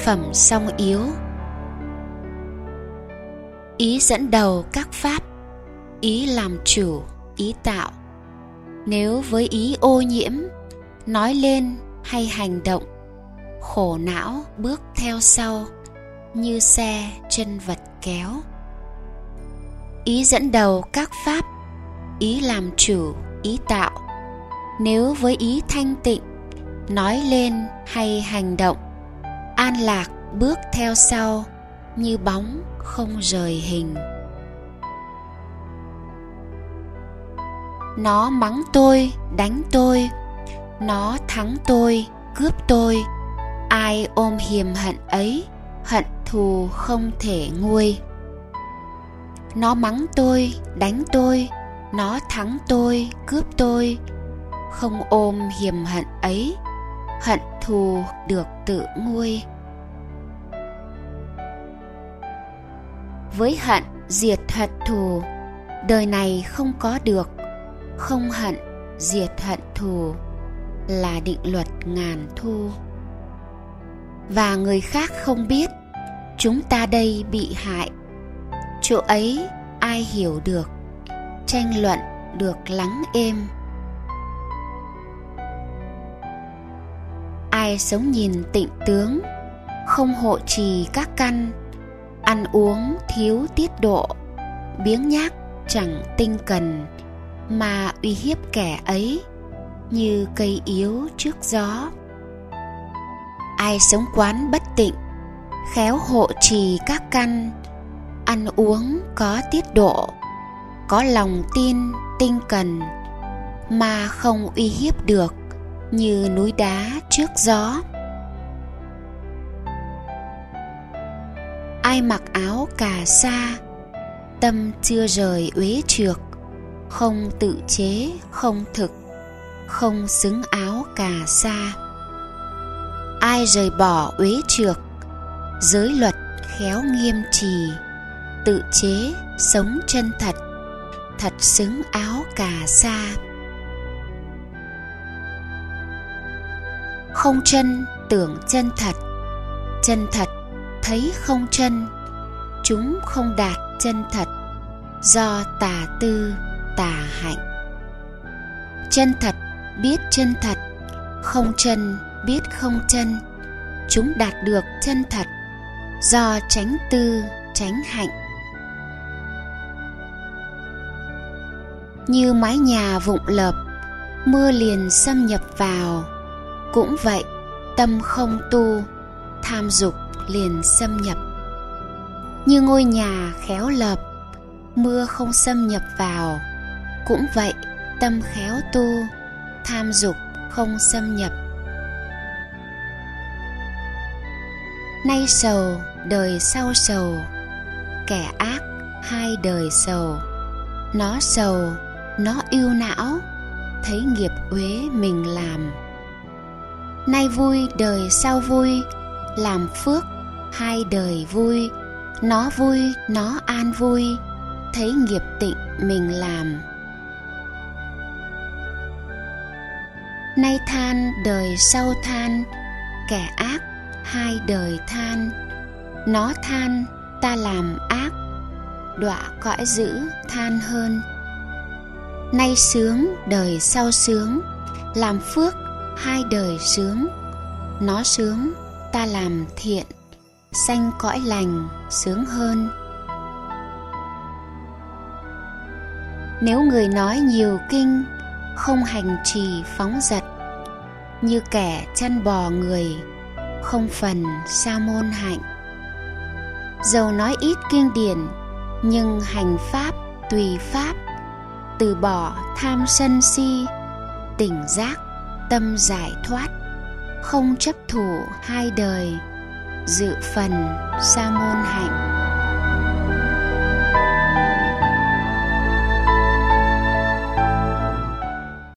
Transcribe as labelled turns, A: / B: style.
A: phẩm song yếu. Ý dẫn đầu các pháp, ý làm chủ, ý tạo. Nếu với ý ô nhiễm, nói lên hay hành động, khổ não bước theo sau, như xe chân vật kéo. Ý dẫn đầu các pháp, ý làm chủ, ý tạo. Nếu với ý thanh tịnh, nói lên hay hành động, an lạc bước theo sau, như bóng không rời hình. Nó mắng tôi, đánh tôi, nó thắng tôi, cướp tôi. Ai ôm hiềm hận ấy, hận thù không thể nguôi. Nó mắng tôi, đánh tôi, nó thắng tôi, cướp tôi. Không ôm hiềm hận ấy, hận thù được tự nguôi. Với hận diệt hận thù, đời này không có được. Không hận diệt hận thù là định luật ngàn thu. Và người khác không biết, chúng ta đây bị hại. Chỗ ấy ai hiểu được, tranh luận được lắng êm. Ai sống nhìn tịnh tướng, không hộ trì các căn, ăn uống thiếu tiết độ, biếng nhác chẳng tinh cần, mà uy hiếp kẻ ấy như cây yếu trước gió. Ai sống quán bất tịnh, khéo hộ trì các căn, ăn uống có tiết độ, có lòng tin tinh cần, mà không uy hiếp được như núi đá trước gió. Ai mặc áo cà sa, tâm chưa rời uế trược, không tự chế, không thực, không xứng áo cà sa. Ai rời bỏ uế trược, giới luật khéo nghiêm trì, tự chế, sống chân thật, thật xứng áo cà sa. Không chân tưởng chân thật thấy không chân. Chúng không đạt chân thật, do tà tư tà hạnh. Chân thật biết chân thật, không chân biết không chân. Chúng đạt được chân thật, do chánh tư chánh hạnh. Như mái nhà vụng lợp, mưa liền xâm nhập vào. Cũng vậy, tâm không tu, tham dục liền xâm nhập. Như ngôi nhà khéo lợp, mưa không xâm nhập vào. Cũng vậy, tâm khéo tu, tham dục không xâm nhập. Nay sầu, đời sau sầu, kẻ ác hai đời sầu. Nó sầu, nó ưu não, thấy nghiệp uế mình làm. Nay vui, đời sau vui, làm phước hai đời vui. Nó vui, nó an vui, thấy nghiệp tịnh mình làm. Nay than, đời sau than, kẻ ác hai đời than. Nó than, ta làm ác, đọa cõi dữ than hơn. Nay sướng, đời sau sướng, làm phước hai đời sướng. Nó sướng, ta làm thiện, sanh cõi lành sướng hơn. Nếu người nói nhiều kinh, không hành trì phóng dật, như kẻ chăn bò người, không phần sa môn hạnh. Dầu nói ít kinh điển, nhưng hành pháp tùy pháp, từ bỏ tham sân si, tỉnh giác tâm giải thoát, không chấp thủ hai đời, dự phần sa môn hạnh.